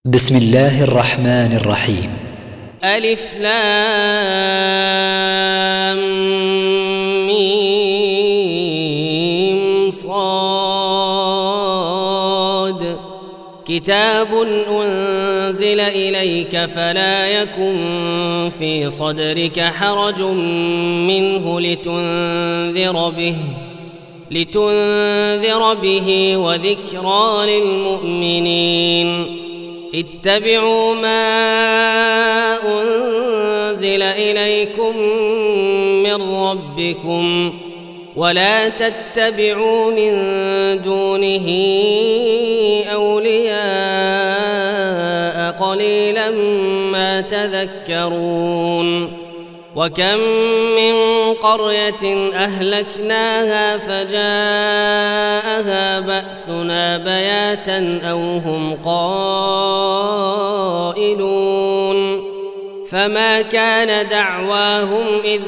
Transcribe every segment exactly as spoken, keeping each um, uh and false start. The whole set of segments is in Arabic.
بسم الله الرحمن الرحيم. ألف لام ميم صاد كتاب أنزل إليك فلا يكن في صدرك حرج منه لتنذر به لتنذر به وذكرى للمؤمنين. اتبعوا ما أنزل إليكم من ربكم ولا تتبعوا من دونه أولياء قليلا ما تذكرون. وكم من قرية أهلكناها فجاءها بأسنا بياتا أو هم قائلون فما كان دعواهم إذ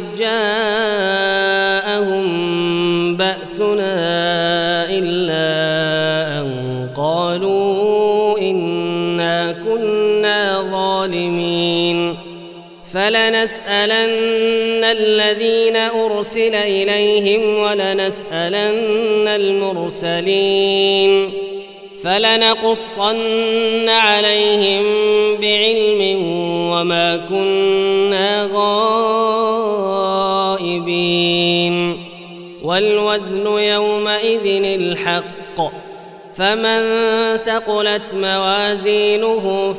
جاءهم بأسنا إلا أن قالوا إنا كنا ظالمين. فلنسألن الذين أرسل إليهم ولنسألن المرسلين فلنقصن عليهم بعلم وما كنا غائبين. والوزن يومئذ الحق فمن ثقلت موازينه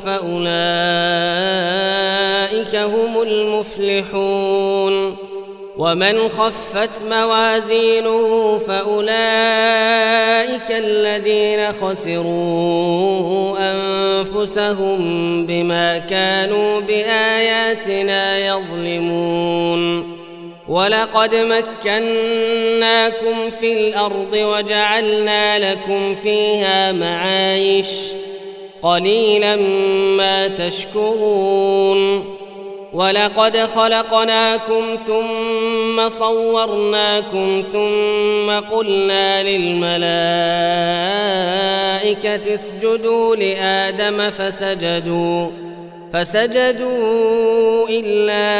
فأولئك هم المفلحون ومن خفت موازينه فأولئك الذين خسروا أنفسهم بما كانوا بآياتنا يظلمون. ولقد مكناكم في الأرض وجعلنا لكم فيها معايش قليلا ما تشكرون. ولقد خلقناكم ثم صورناكم ثم قلنا للملائكة اسجدوا لآدم فسجدوا فسجدوا إلا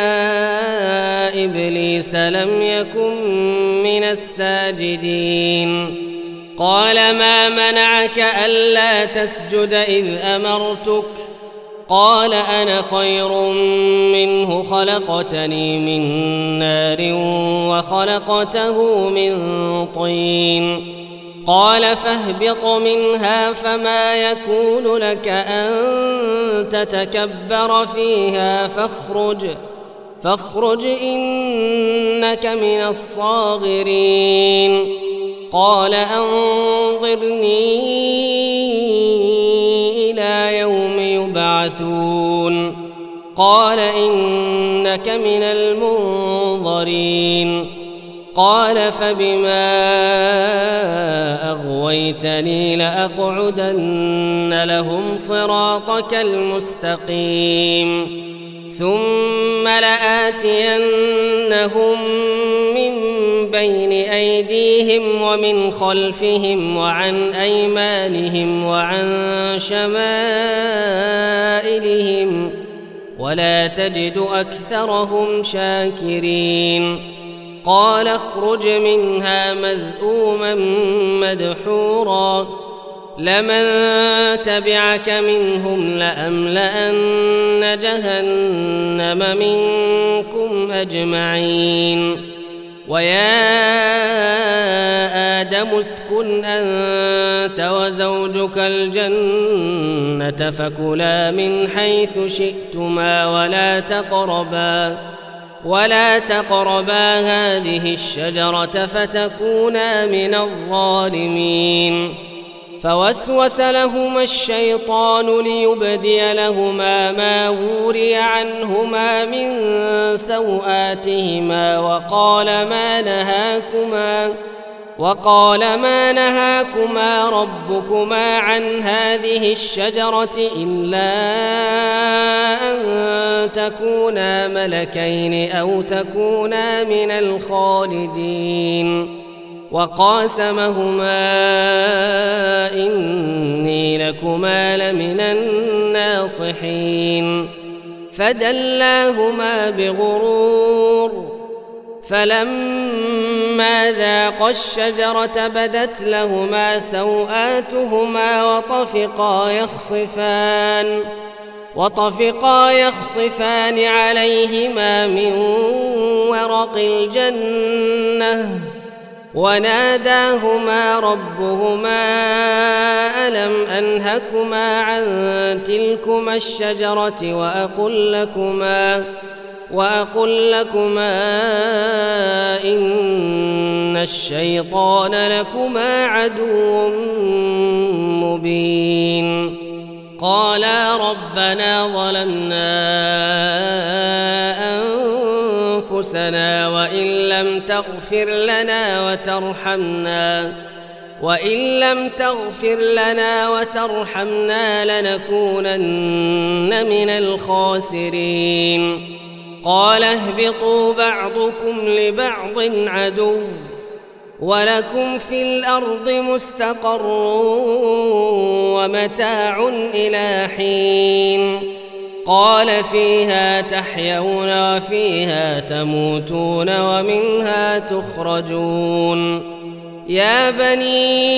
إبليس لم يكن من الساجدين. قال ما منعك ألا تسجد إذ أمرتك؟ قال أنا خير منه خلقتني من نار وخلقته من طين. قال فاهبط منها فما يكون لك أن تتكبر فيها فاخرج فاخرج إنك من الصاغرين. قال أنظرني إلى يوم يبعثون. قال إنك من المنظرين. قال فبما أغويتني لأقعدن لهم صراطك المستقيم ثم لآتينهم من بين أيديهم ومن خلفهم وعن أيمانهم وعن شمائلهم ولا تجد أكثرهم شاكرين. قال اخرج منها مذءوما مدحورا لمن تبعك منهم لأملأن جهنم منكم أجمعين. ويا آدم اسكن أنت وزوجك الجنة فكلا من حيث شئتما ولا تقربا ولا تقربا هذه الشجرة فتكونا من الظالمين. فوسوس لهما الشيطان ليبدي لهما ما وري عنهما من سوآتهما وقال ما نهاكما وقال ما نهاكما ربكما عن هذه الشجرة إلا أن تكونا ملكين أو تكونا من الخالدين. وقاسمهما إني لكما لمن الناصحين فدلاهما بغرور فلما ذاقا الشجرة بدت لهما سوآتهما وطفقا يخصفان وطفقا يخصفان عليهما من ورق الجنة وناداهما ربهما ألم أنهكما عن تلكما الشجرة وأقل لكما وأقل لكما إن الشيطان لكما عدو مبين قالا ربنا ظلمنا أنفسنا وإن لم تغفر لنا وترحمنا وإن لم تغفر لنا وترحمنا لنكونن من الخاسرين قال اهبطوا بعضكم لبعض عدو ولكم في الأرض مستقر ومتاع إلى حين قال فيها تحيون وفيها تموتون ومنها تخرجون يا بني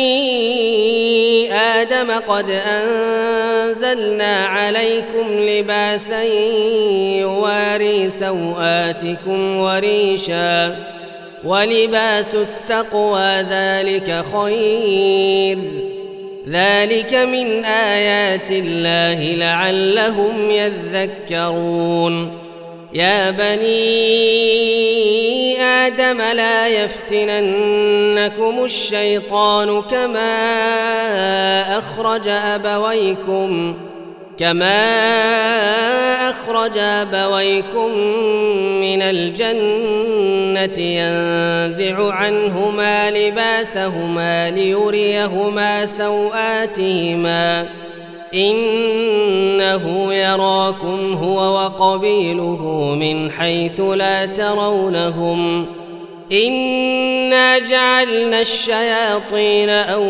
آدم قد أنزلنا عليكم لباسا يواري سوآتكم وريشا ولباس التقوى ذلك خير ذلك من آيات الله لعلهم يذكرون يا بني آدم لا يفتننكم الشيطان كما أخرج أبويكم كما أخرج أبويكم من الجنة ينزع عنهما لباسهما ليريهما سوآتهما إنه يراكم هو وقبيله من حيث لا ترونهم إنا جعلنا الشياطين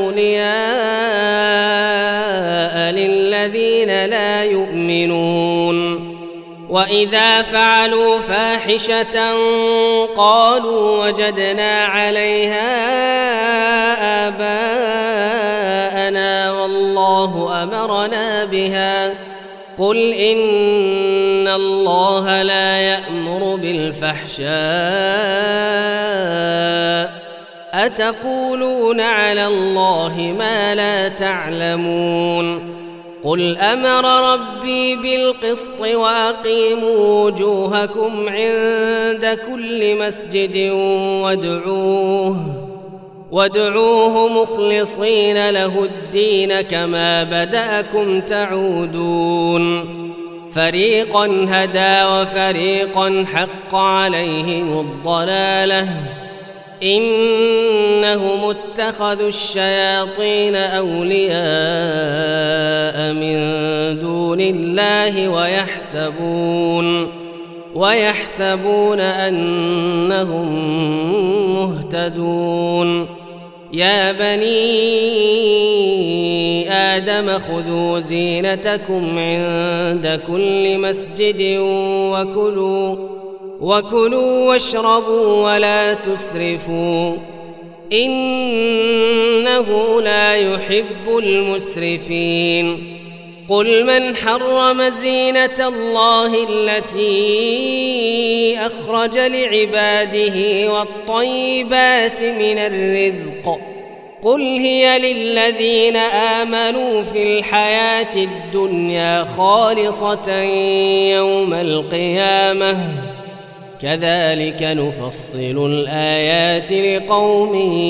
أولياء للذين لا يؤمنون وإذا فعلوا فاحشة قالوا وجدنا عليها آباءنا والله أمرنا بها قل إن الله لا يأمر بالفحشاء أتقولون على الله ما لا تعلمون قل أمر ربي بالقسط وأقيموا وجوهكم عند كل مسجد وادعوه وادعوه مخلصين له الدين كما بدأكم تعودون فريقا هدى وفريقا حق عليهم الضلالة إنهم اتخذوا الشياطين أولياء من دون الله ويحسبون ويحسبون أنهم مهتدون يا بني آدم خذوا زينتكم عند كل مسجد وكلوا وكلوا واشربوا ولا تسرفوا إنه لا يحب المسرفين قل من حرم زينة الله التي أخرج لعباده والطيبات من الرزق قل هي للذين آمنوا في الحياة الدنيا خالصة يوم القيامة كذلك نفصل الآيات لقوم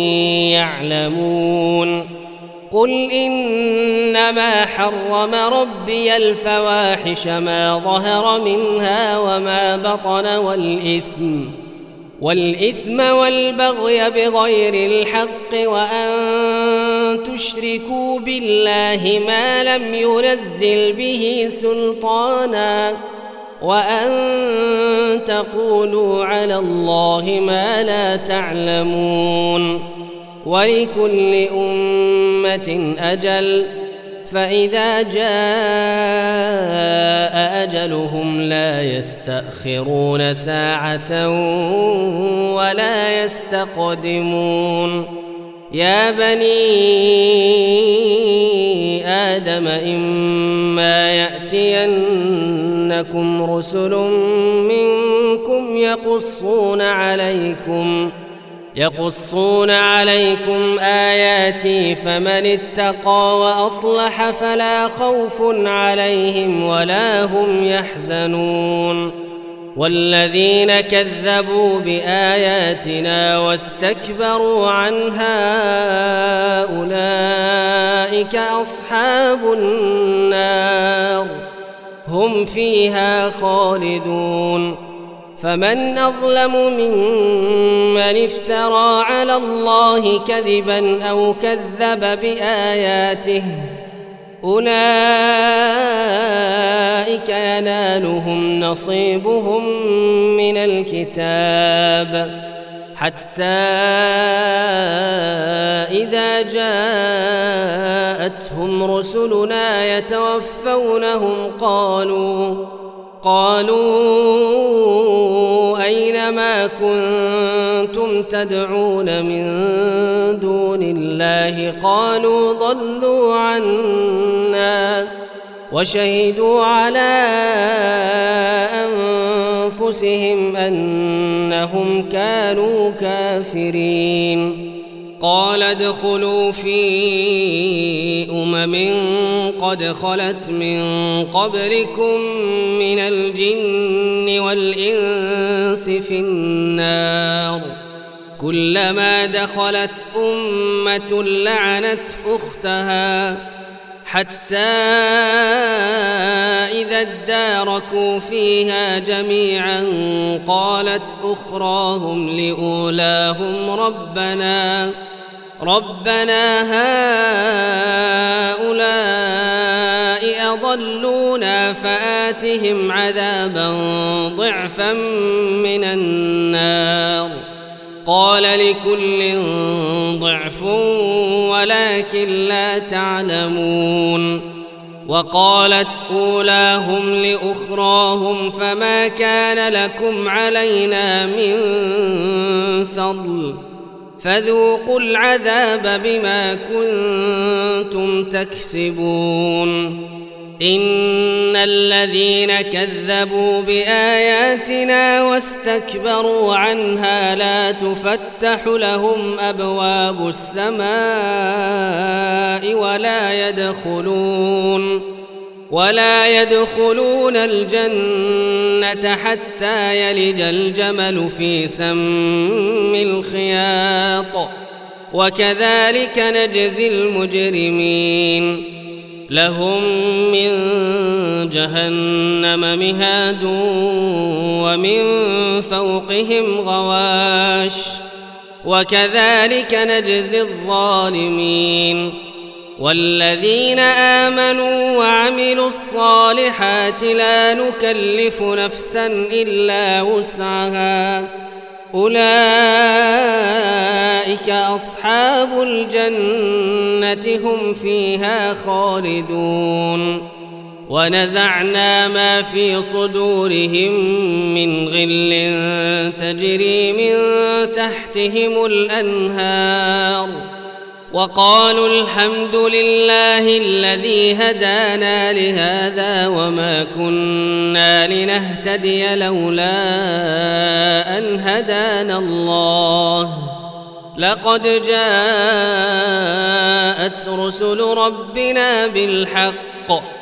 يعلمون قل إنما حرم ربي الفواحش ما ظهر منها وما بطن والإثم والإثم والبغي بغير الحق وأن تشركوا بالله ما لم ينزل به سلطانا وأن تقولوا على الله ما لا تعلمون ولكل أمة أجل فإذا جاء أجلهم لا يستأخرون ساعة ولا يستقدمون يا بني آدم إما يأتينكم رسل منكم يقصون عليكم يقصون عليكم آياتي فمن اتقى وأصلح فلا خوف عليهم ولا هم يحزنون والذين كذبوا بآياتنا واستكبروا عنها أولئك أصحاب النار هم فيها خالدون فمن أظلم ممن افترى على الله كذبا أو كذب بآياته أولئك ينالهم نصيبهم من الكتاب حتى إذا جاءتهم رسلنا يتوفونهم قالوا قالوا أين ما كنتم تدعون من دون الله قالوا ضلوا عنا وشهدوا على أنفسهم أنهم كانوا كافرين قال ادخلوا في أمم قد خلت من قبلكم من الجن والإنس في النار كلما دخلت أمة لعنت أختها حتى إذا اداركوا فيها جميعا قالت أخراهم لأولاهم ربنا ربنا هؤلاء أضلونا فآتهم عذابا ضعفا من النار قال لكل ضعف ولكن لا تعلمون وقالت أولاهم لأخراهم فما كان لكم علينا من فضل فذوقوا العذاب بما كنتم تكسبون إن الذين كذبوا بآياتنا واستكبروا عنها لا تفتح لهم أبواب السماء ولا يدخلون ولا يدخلون الجنة حتى يلج الجمل في سم الخياط وكذلك نجزي المجرمين لهم من جهنم مهاد ومن فوقهم غواش وكذلك نجزي الظالمين والذين آمنوا وعملوا الصالحات لا نكلف نفسا إلا وسعها أولئك أصحاب الجنة هم فيها خالدون ونزعنا ما في صدورهم من غل تجري من تحتهم الأنهار وقالوا الحمد لله الذي هدانا لهذا وما كنا لنهتدي لولا أن هدانا الله لقد جاءت رسل ربنا بالحق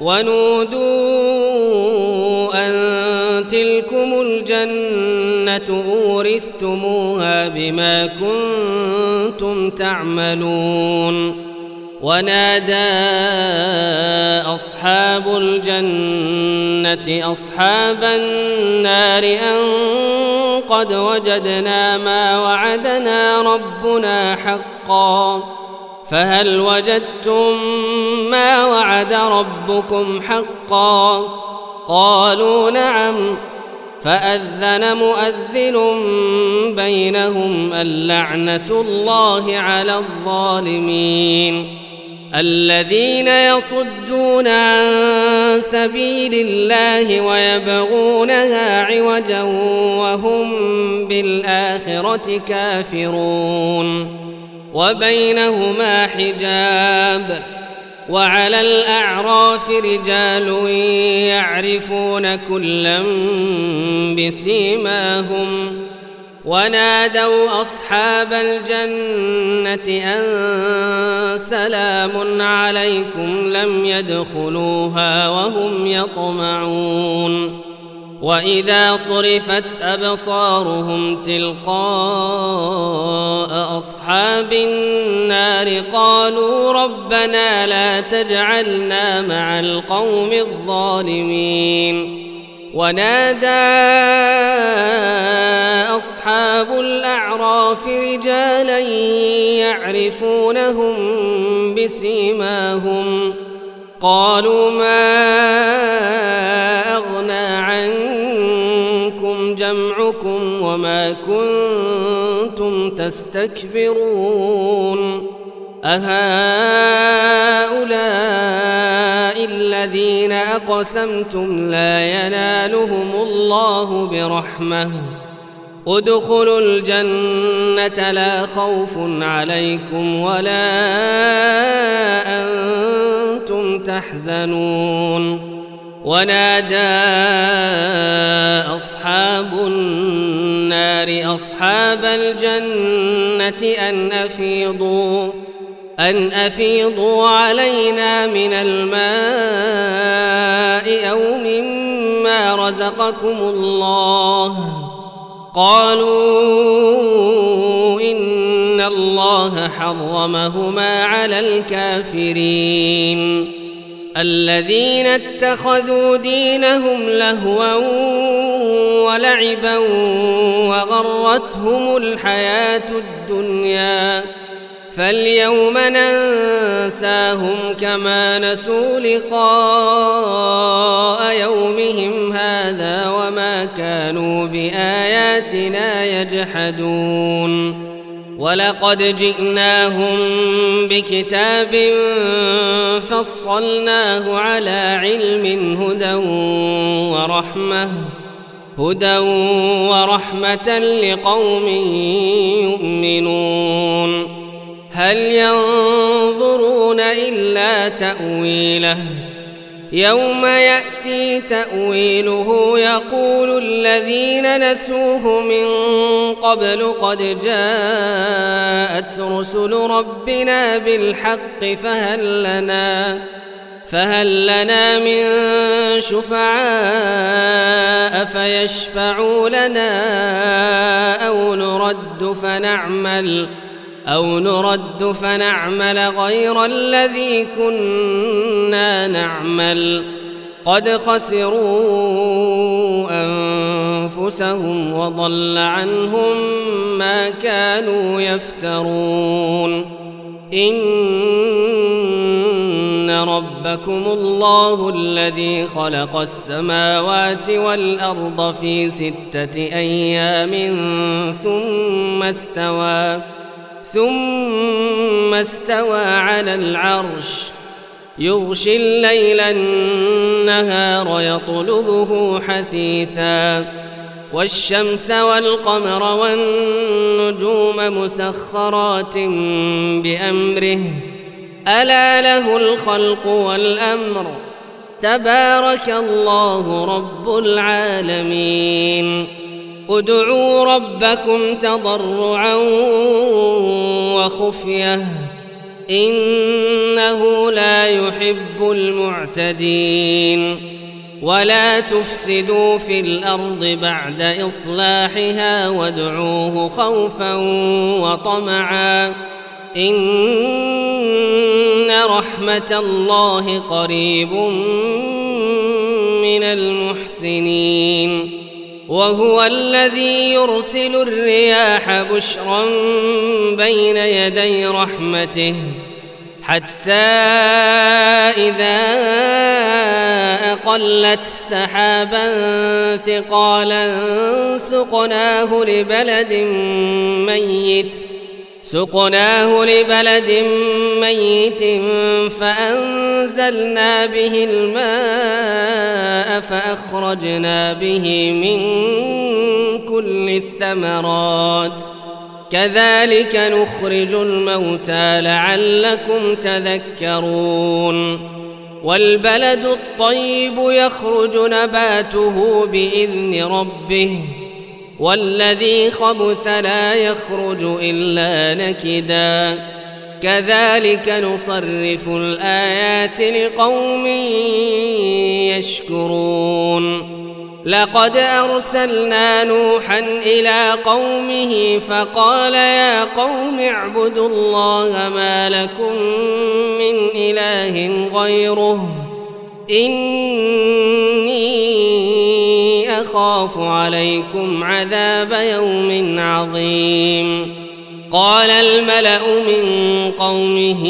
ونودوا أن تلكم الجنة أورثتموها بما كنتم تعملون ونادى أصحاب الجنة أصحاب النار أن قد وجدنا ما وعدنا ربنا حقا فهل وجدتم ما وعد ربكم حقا قالوا نعم فأذن مؤذن بينهم اللعنة الله على الظالمين الذين يصدون عن سبيل الله ويبغونها عوجا وهم بالآخرة كافرون وبينهما حجاب وعلى الأعراف رجال يعرفون كلا بسيماهم ونادوا أصحاب الجنة أن سلام عليكم لم يدخلوها وهم يطمعون وإذا صرفت أبصارهم تلقاء أصحاب النار قالوا ربنا لا تجعلنا مع القوم الظالمين ونادى أصحاب الأعراف رجالا يعرفونهم بسيماهم قالوا ما أغنى عنكم جمعكم وما كنتم تستكبرون أهؤلاء الذين أقسمتم لا ينالهم الله برحمة ادخلوا الجنة لا خوف عليكم ولا أنتم تحزنون ونادى أصحاب النار أصحاب الجنة أن أفيضوا أن أفيضوا علينا من الماء أو مما رزقكم الله قالوا إن الله حرمهما على الكافرين الذين اتخذوا دينهم لهوا ولعبا وغرتهم الحياة الدنيا فاليوم ننساهم كما نسوا لقاء يومهم هذا وما كانوا بآياتنا يجحدون ولقد جئناهم بكتاب فصلناه على علم هدى ورحمة هدى ورحمة لقوم يؤمنون هل ينظرون إلا تأويله يوم يأتي تأويله يقول الذين نسوه من قبل قد جاءت رسل ربنا بالحق فهل لنا فهل لنا من شفعاء فيشفعوا لنا أو نرد فنعمل أو نرد فنعمل غير الذي كنا نعمل قد خسروا أنفسهم وضل عنهم ما كانوا يفترون إن ربكم الله الذي خلق السماوات والأرض في ستة أيام ثم استوى ثم استوى على العرش يغشي الليل النهار يطلبه حثيثا والشمس والقمر والنجوم مسخرات بأمره ألا له الخلق والأمر تبارك الله رب العالمين ادعوا ربكم تضرعا وخفية إنه لا يحب المعتدين ولا تفسدوا في الأرض بعد إصلاحها وادعوه خوفا وطمعا إن رحمة الله قريب من المحسنين وهو الذي يرسل الرياح بشرا بين يدي رحمته حتى إذا أقلت سحابا ثقالا سقناه لبلد ميت سقناه لبلد ميت فأنزلنا به الماء فأخرجنا به من كل الثمرات كذلك نخرج الموتى لعلكم تذكرون والبلد الطيب يخرج نباته بإذن ربه والذي خبث لا يخرج إلا نكدا كذلك نصرف الآيات لقوم يشكرون لقد أرسلنا نوحا إلى قومه فقال يا قوم اعبدوا الله ما لكم من إله غيره إني أخاف عليكم عذاب يوم عظيم قال الملأ من قومه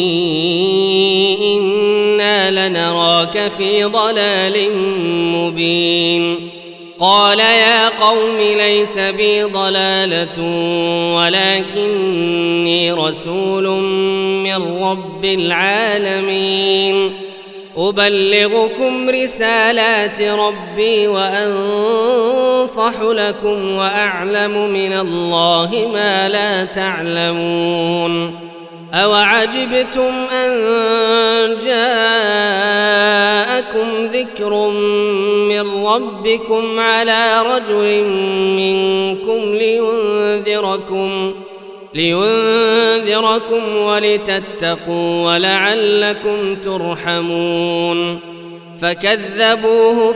إنا لنراك في ضلال مبين قال يا قوم ليس بي ضلالة ولكني رسول من رب العالمين أبلغكم رسالات ربي وأنصح لكم وأعلم من الله ما لا تعلمون أوعجبتم أن جاءكم ذكر من ربكم على رجل منكم لينذركم لينذركم ولتتقوا ولعلكم ترحمون فكذبوه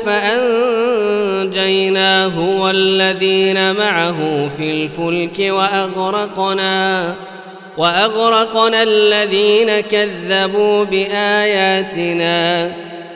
فأنجيناه والذين معه في الفلك وأغرقنا وأغرقنا الذين كذبوا بآياتنا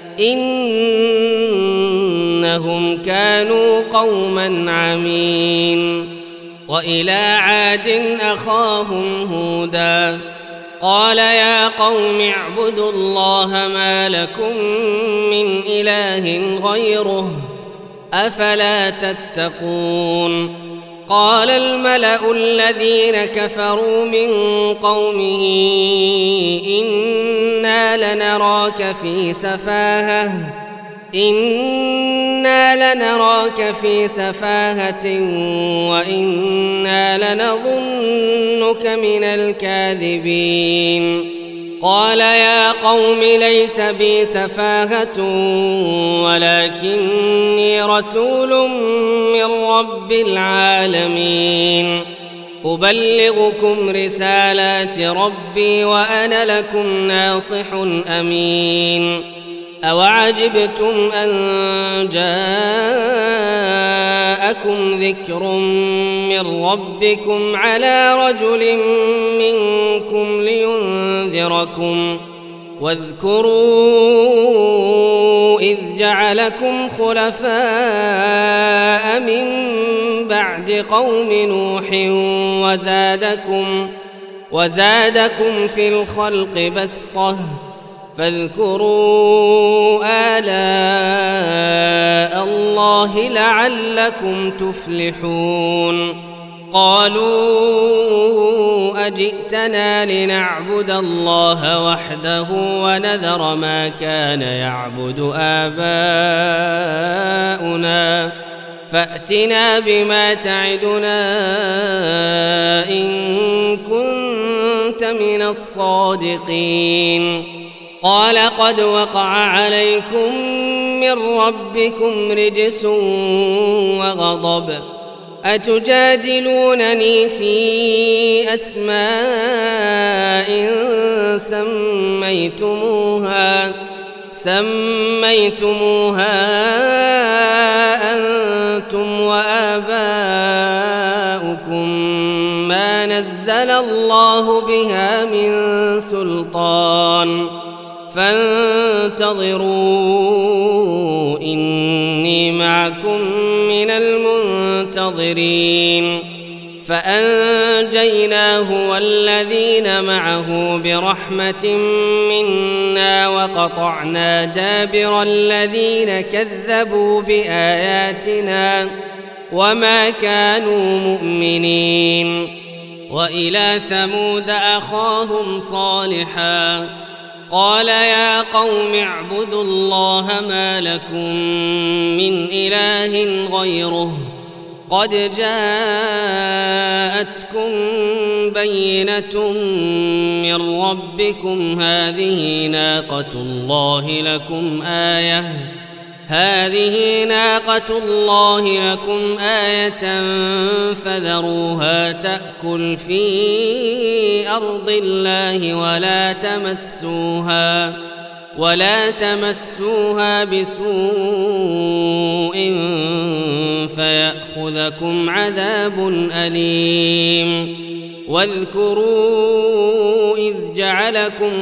إنهم كانوا قوما عمين وإلى عاد أخاهم هودا قال يا قوم اعبدوا الله ما لكم من إله غيره أفلا تتقون قال الملأ الذين كفروا من قومه إنا لنراك في سفاهة إنا لنراك في سفاهة وإنا لنظنك من الكاذبين قال يا قوم ليس بي سفاهة ولكني رسول من رب العالمين أبلغكم رسالات ربي وأنا لكم ناصح أمين أوعجبتم أن جاءكم ذكر من ربكم على رجل منكم لينذركم واذكروا إذ جعلكم خلفاء من بعد قوم نوح وزادكم وزادكم في الخلق بسطة فاذكروا آلاء الله لعلكم تفلحون قالوا أجئتنا لنعبد الله وحده ونذر ما كان يعبد آباؤنا فأتنا بما تعدنا إن كنت من الصادقين قال قد وقع عليكم من ربكم رجس وغضب أتجادلونني في أسماء سميتموها سميتموها أنتم وآباؤكم ما نزل الله بها من سلطان فانتظروا إني معكم من المنتظرين فأنجيناه والذين معه برحمة منا وقطعنا دابر الذين كذبوا بآياتنا وما كانوا مؤمنين. وإلى ثمود أخاهم صالحا قال يا قوم اعبدوا الله ما لكم من إله غيره قد جاءتكم بينة من ربكم هذه ناقة الله لكم آية هذه ناقة الله لكم آية فذروها تأكل في أرض الله ولا تمسوها ولا تمسوها بسوء فيأخذكم عذاب أليم. واذكروا إذ جعلكم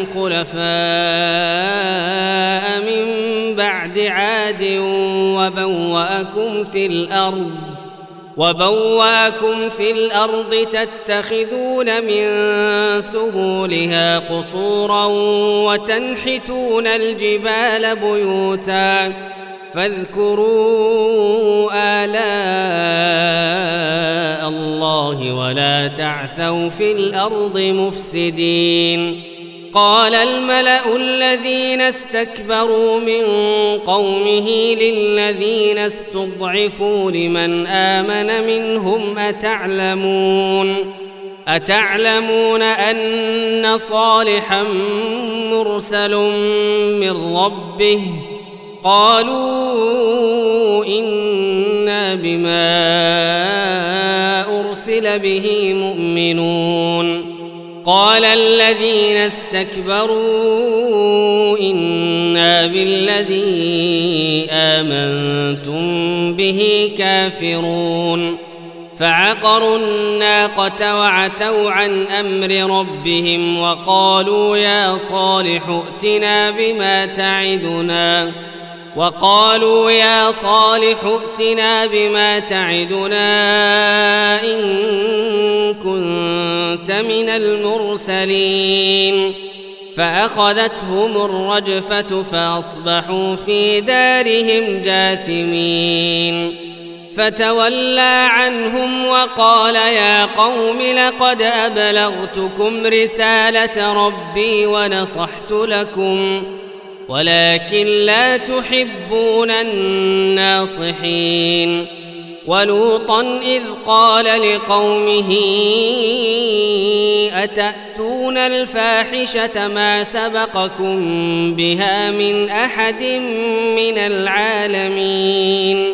خلفاء من بعد عاد وبوأكم في الأرض وبوأكم في الأرض تتخذون من سهولها قصورا وتنحتون الجبال بيوتا فاذكروا آلاء الله ولا تعثوا في الأرض مفسدين. قال الملأ الذين استكبروا من قومه للذين استضعفوا لمن آمن منهم أتعلمون أتعلمون أن صالحا مرسل من ربه قالوا إنا بما أرسل به مؤمنون. قال الذين استكبروا إنا بالذي آمنتم به كافرون. فعقروا الناقة وعتوا عن أمر ربهم وقالوا يا صالح ائتنا بما تعدنا وقالوا يا صالح ائتنا بما تعدنا إن كنت من المرسلين. فأخذتهم الرجفة فأصبحوا في دارهم جاثمين. فتولى عنهم وقال يا قوم لقد أبلغتكم رسالة ربي ونصحت لكم ولكن لا تحبون الناصحين. ولوطا إذ قال لقومه أتأتون الفاحشة ما سبقكم بها من أحد من العالمين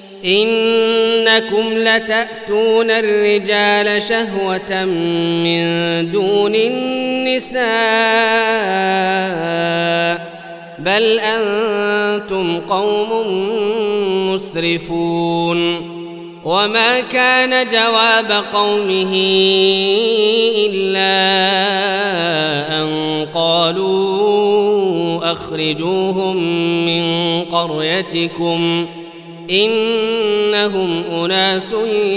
إنكم لتأتون الرجال شهوة من دون النساء بل أنتم قوم مسرفون. وما كان جواب قومه إلا أن قالوا أخرجوهم من قريتكم إنهم أناس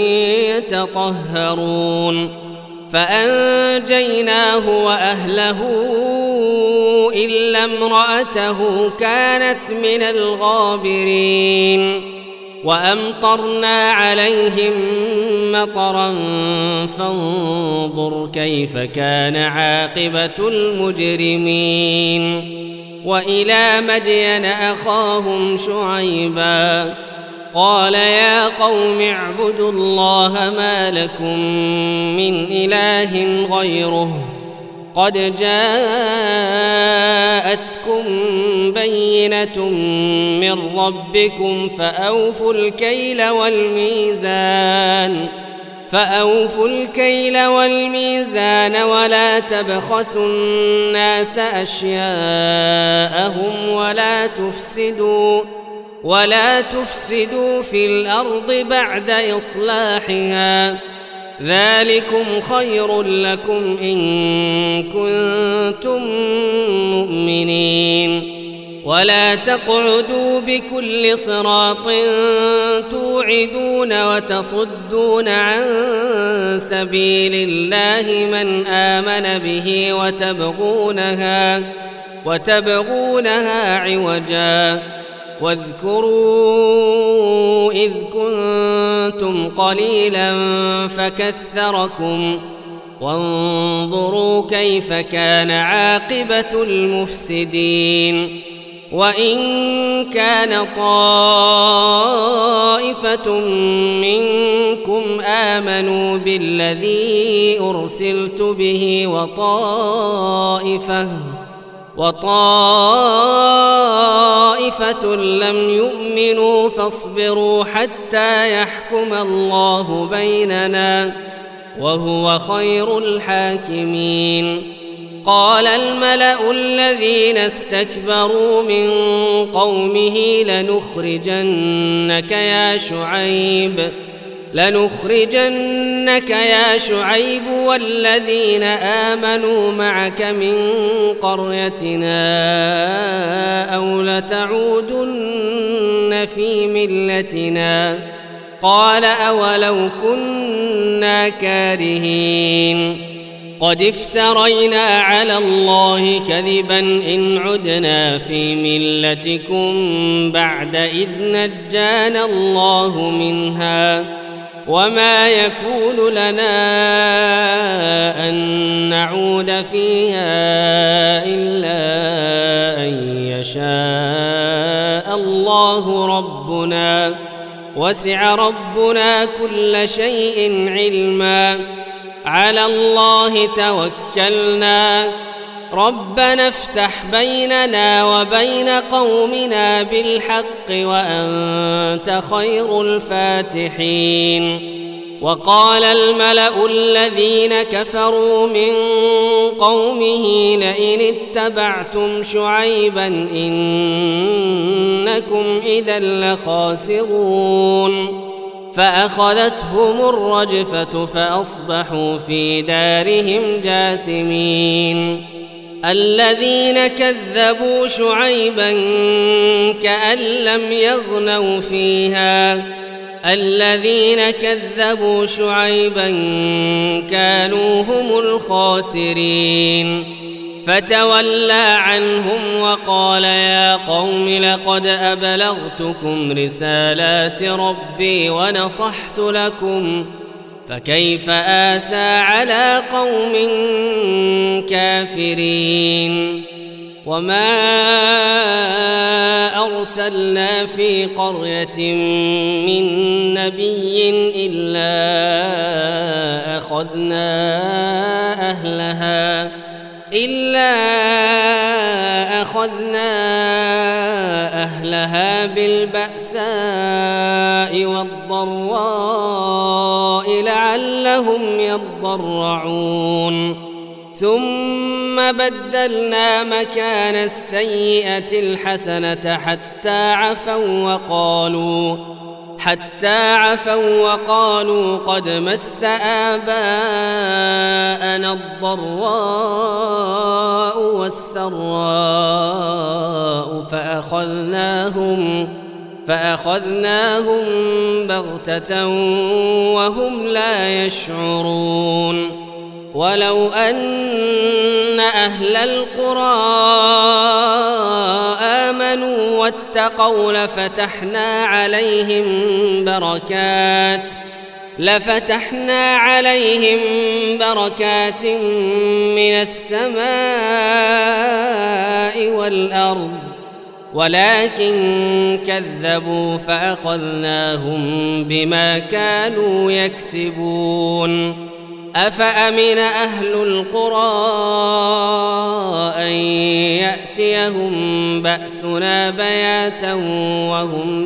يتطهرون. فأنجيناه وأهله إلا امرأته كانت من الغابرين. وأمطرنا عليهم مطرا فانظر كيف كان عاقبة المجرمين. وإلى مدين أخاهم شعيبا قال يا قوم اعبدوا الله ما لكم من إله غيره قد جاءتكم بينة من ربكم فأوفوا الكيل والميزان فأوفوا الكيل والميزان ولا تبخسوا الناس أشياءهم ولا تفسدوا ولا تفسدوا في الأرض بعد إصلاحها ذلكم خير لكم إن كنتم مؤمنين. ولا تقعدوا بكل صراط توعدون وتصدون عن سبيل الله من آمن به وتبغونها, وتبغونها عوجا واذكروا إذ كنتم قليلا فكثركم وانظروا كيف كان عاقبة المفسدين. وإن كان طائفة منكم آمنوا بالذي أرسلت به وطائفة وطائفة لم يؤمنوا فاصبروا حتى يحكم الله بيننا وهو خير الحاكمين. قال الملأ الذين استكبروا من قومه لنخرجنك يا شعيب لنخرجنك يا شعيب والذين آمنوا معك من قريتنا أو لتعودن في ملتنا. قال أولو كنا كارهين قد افترينا على الله كذبا إن عدنا في ملتكم بعد إذ نجانا الله منها وما يكون لنا أن نعود فيها إلا أن يشاء الله ربنا وسع ربنا كل شيء علما على الله توكلنا ربنا افتح بيننا وبين قومنا بالحق وأنت خير الفاتحين. وقال الملأ الذين كفروا من قومه لئن اتبعتم شعيبا إنكم إذا لخاسرون. فأخذتهم الرجفة فأصبحوا في دارهم جاثمين. الذين كذبوا شعيبا كأن لم يغنوا فيها الذين كذبوا شعيبا كانوا هم الخاسرين. فتولى عنهم وقال يا قوم لقد أبلغتكم رسالات ربي ونصحت لكم فكيف آسى على قوم كافرين. وما أرسلنا في قرية من نبي إلا أخذنا أهلها إلا أخذنا أهلها بالبأساء والضراء لعلهم يضرعون. ثم بدلنا مكان السيئة الحسنة حتى عفوا وقالوا حتى عفوا وقالوا قد مس آباءنا الضراء والسراء فأخذناهم فأخذناهم بغتة وهم لا يشعرون. ولو أن أهل القرى آمنوا واتقوا لفتحنا عليهم بركات لفتحنا عليهم بركات من السماء والأرض ولكن كذبوا فأخذناهم بما كانوا يكسبون. أفأمن أهل القرى أن يأتيهم بأسنا بياتا وهم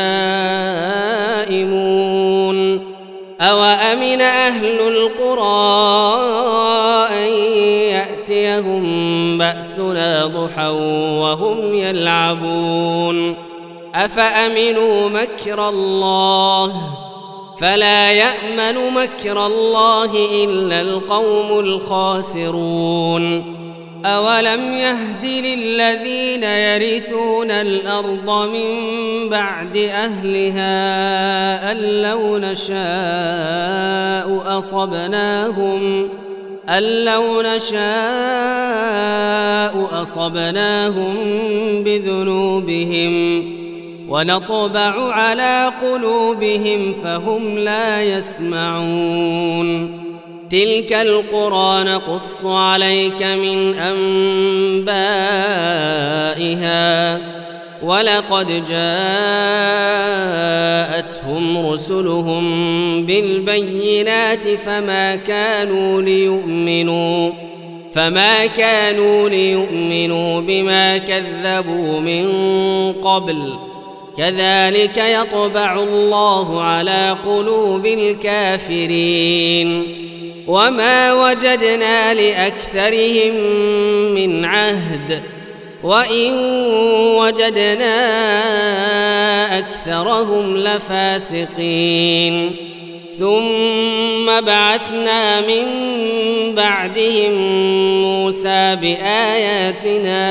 نائمون أوأمن أهل القرى أن يأتيهم بأسنا ضحى وهم يلعبون أفأمنوا مكر الله فلا يأمن مكر الله إلا القوم الخاسرون. أولم يهد للذين يرثون الأرض من بعد أهلها أن لو نشاء أصبناهم أن لو نشاء أصبناهم بذنوبهم ونطبع على قلوبهم فهم لا يسمعون تلك القرى نقص عليك من أنبائها ولقد جاءتهم رسلهم بالبينات فما كانوا ليؤمنوا فما كانوا ليؤمنوا بما كذبوا من قبل كذلك يطبع الله على قلوب الكافرين وما وجدنا لأكثرهم من عهد وإن وجدنا أكثرهم لفاسقين ثم بعثنا من بعدهم موسى بآياتنا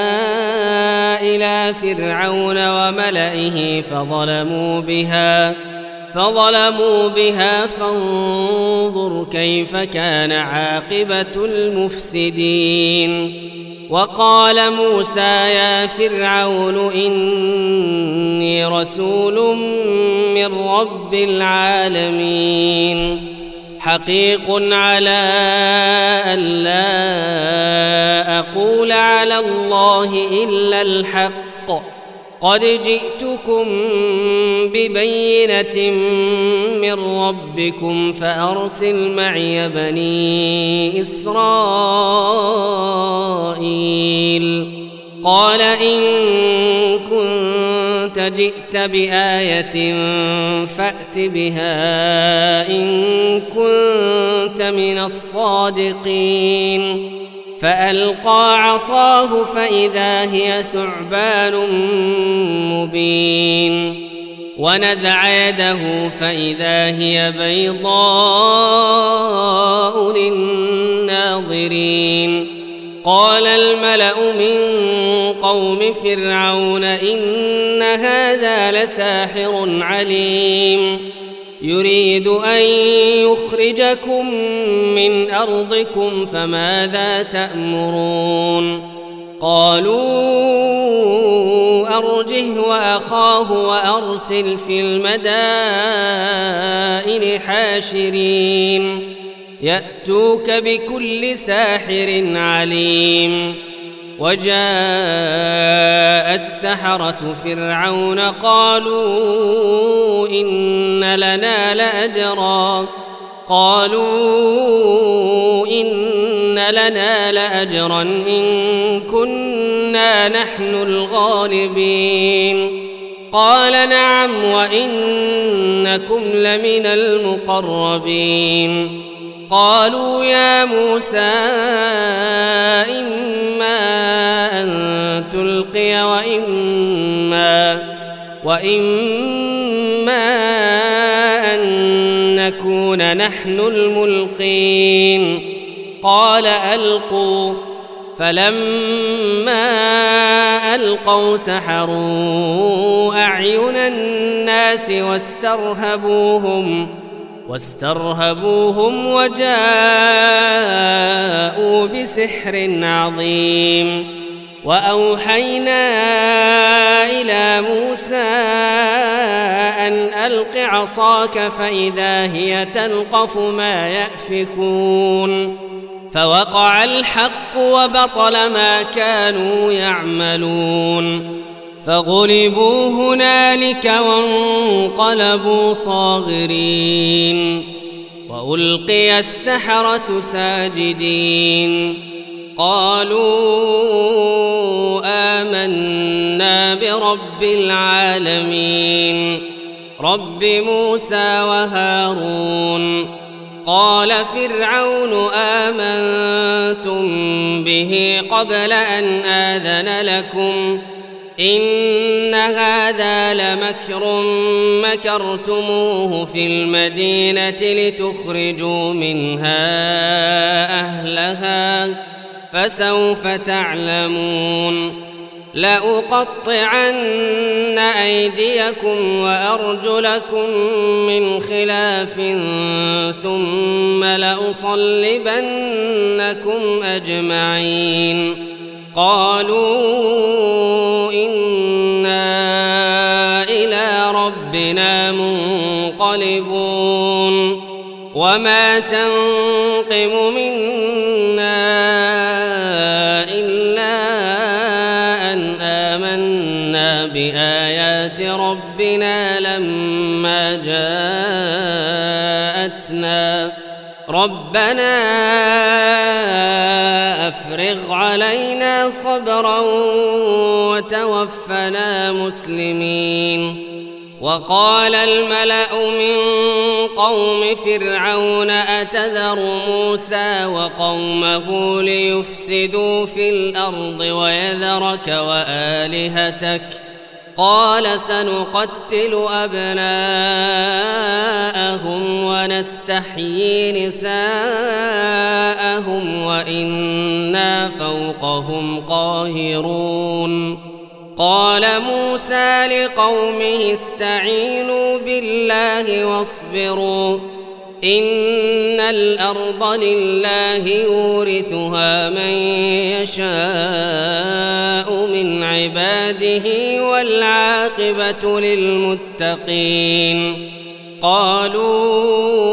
إلى فرعون وملئه فظلموا بها فظلموا بها فانظر كيف كان عاقبة المفسدين وقال موسى يا فرعون إني رسول من رب العالمين حقيق على أن لا أقول على الله إلا الحق قد جئتكم ببينة من ربكم فأرسل معي بني إسرائيل قال إن كنت جئت بآية فأت بها إن كنت من الصادقين فألقى عصاه فإذا هي ثعبان مبين ونزع يده فإذا هي بيضاء للناظرين قال الملأ من قوم فرعون إن هذا لساحر عليم يريد أن يخرجكم من أرضكم فماذا تأمرون قالوا أرجه وأخاه وأرسل في المدائن حاشرين يأتوك بكل ساحر عليم وجاء السحرة فرعون قالوا إن لنا لأجرا قالوا إن لنا لأجرا إن كنا نحن الغالبين قال نعم وإنكم لمن المقربين قالوا يا موسى إما أن تلقي وإما وإما أن نكون نحن الملقين قال ألقوا فلما ألقوا سحروا أعين الناس واسترهبوهم واسترهبوهم وجاءوا بسحر عظيم وأوحينا إلى موسى أن ألق عصاك فإذا هي تلقف ما يأفكون فوقع الحق وبطل ما كانوا يعملون فغلبوا هنالك وانقلبوا صاغرين وألقي السحرة ساجدين قالوا آمنا برب العالمين رب موسى وهارون قال فرعون آمنتم به قبل أن آذن لكم إن هذا لمكر مكرتموه في المدينة لتخرجوا منها أهلها فسوف تعلمون لأقطعن أيديكم وأرجلكم من خلاف ثم لأصلبنكم أجمعين قالوا إنا إلى ربنا منقلبون وما تنقم منا إلا أن آمنا بآيات ربنا لما جاءتنا ربنا أفرغ علينا صبرا وتوفنا مسلمين وقال الملأ من قوم فرعون أتذر موسى وقومه ليفسدوا في الأرض ويذرك وآلهتك قال سنقتل أبناءهم ونستحيي نساءهم وإنا فوقهم قاهرون قال موسى لقومه استعينوا بالله واصبروا إن الأرض لله يورثها من يشاء من عباده والعاقبة للمتقين قالوا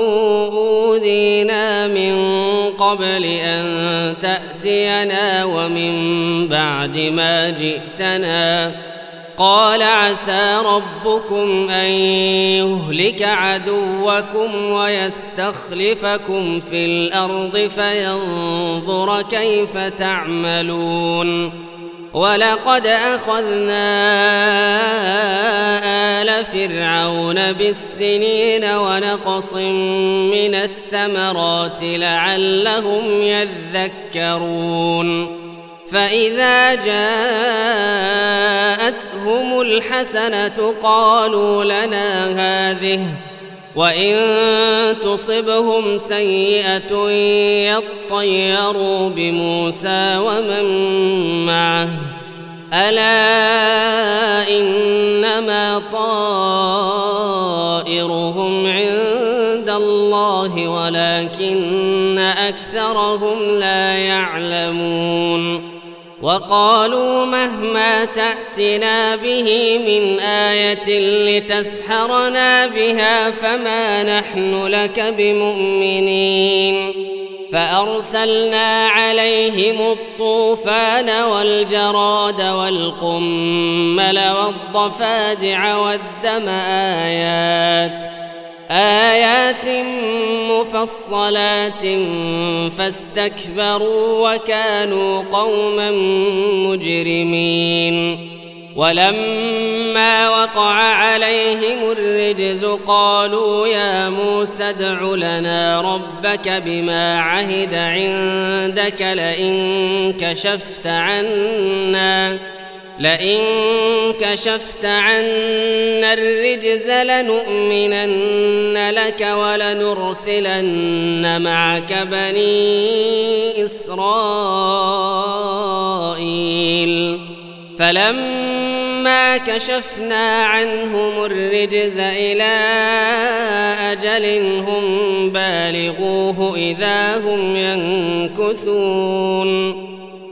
أوذينا من قبل أن تأتينا ومن بعد ما جئتنا قال عسى ربكم أن يهلك عدوكم ويستخلفكم في الأرض فينظر كيف تعملون ولقد أخذنا آل فرعون بالسنين ونقص من الثمرات لعلهم يذكرون فإذا جاءتهم الحسنة قالوا لنا هذه وإن تصبهم سيئة يطيروا بموسى ومن معه ألا إنما طائرهم عند الله ولكن أكثرهم لا يعلمون وقالوا مهما تأتنا به من آية لتسحرنا بها فما نحن لك بمؤمنين فأرسلنا عليهم الطوفان والجراد والقمل والضفادع والدم آيات آيات مفصلات فاستكبروا وكانوا قوما مجرمين ولما وقع عليهم الرجز قالوا يا موسى ادع لنا ربك بما عهد عندك لئن كشفت عنا لئن كشفت عنا الرجز لنؤمنن لك ولنرسلن معك بني إسرائيل فلما كشفنا عنهم الرجز إلى أجل هم بالغوه إذا هم ينكثون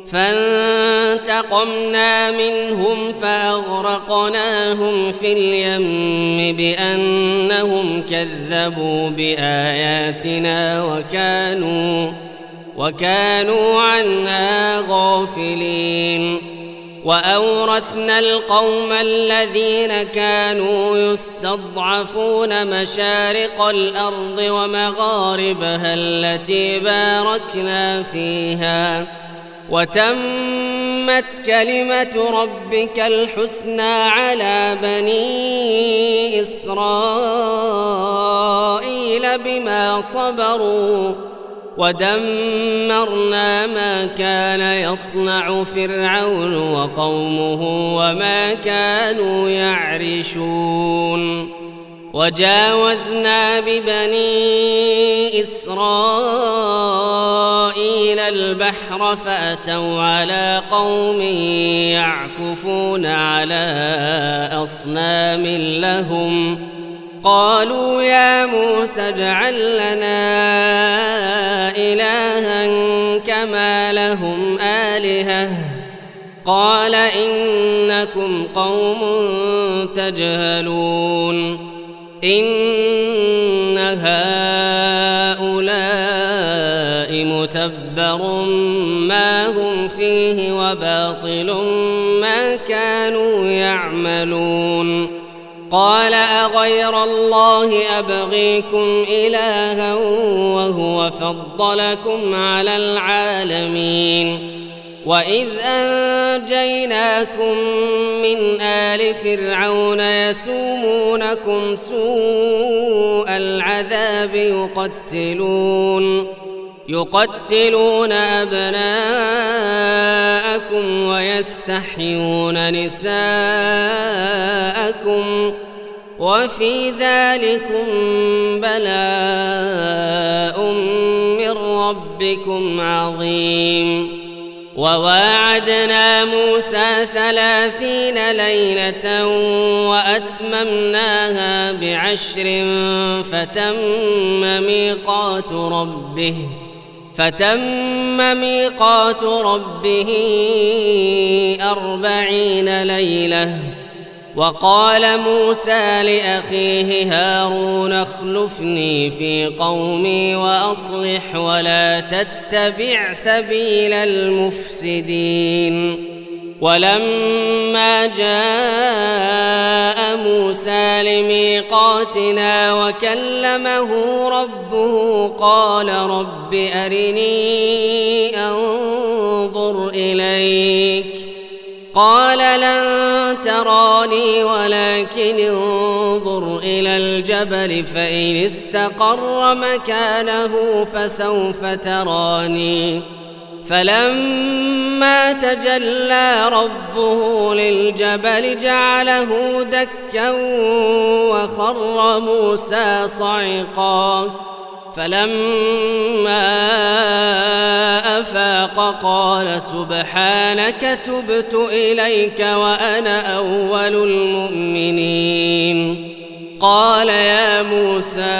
فانتقمنا منهم فأغرقناهم في اليم بأنهم كذبوا بآياتنا وكانوا وكانوا عنها غافلين وأورثنا القوم الذين كانوا يستضعفون مشارق الأرض ومغاربها التي باركنا فيها وتمت كلمة ربك الحسنى على بني إسرائيل بما صبروا ودمرنا ما كان يصنع فرعون وقومه وما كانوا يعرشون وجاوزنا ببني إسرائيل البحر فأتوا على قوم يعكفون على أصنام لهم قالوا يا موسى اجعل لنا إلها كما لهم آلهة قال إنكم قوم تجهلون إن هؤلاء متبر ما هم فيه وباطل ما كانوا يعملون قال أغير الله أبغيكم إلها وهو فضلكم على العالمين وإذ أنجيناكم من آل فرعون يسومونكم سوء العذاب يقتلون يقتلون أبناءكم ويستحيون نساءكم وفي ذلكم بلاء من ربكم عظيم وواعدنا موسى ثلاثين ليلة وأتممناها بعشر فتم ميقات ربه فتم ميقات ربه أربعين ليلة وقال موسى لأخيه هارون اخلفني في قومي وأصلح ولا تتبع سبيل المفسدين ولما جاء موسى لميقاتنا وكلمه ربه قال رب أرني أنظر إليك قال لن تراني ولكن انظر إلى الجبل فإن استقر مكانه فسوف تراني فلما تجلى ربه للجبل جعله دكا وخر موسى صعقا فلما أفاق قال سبحانك تبت إليك وأنا أول المؤمنين قال يا موسى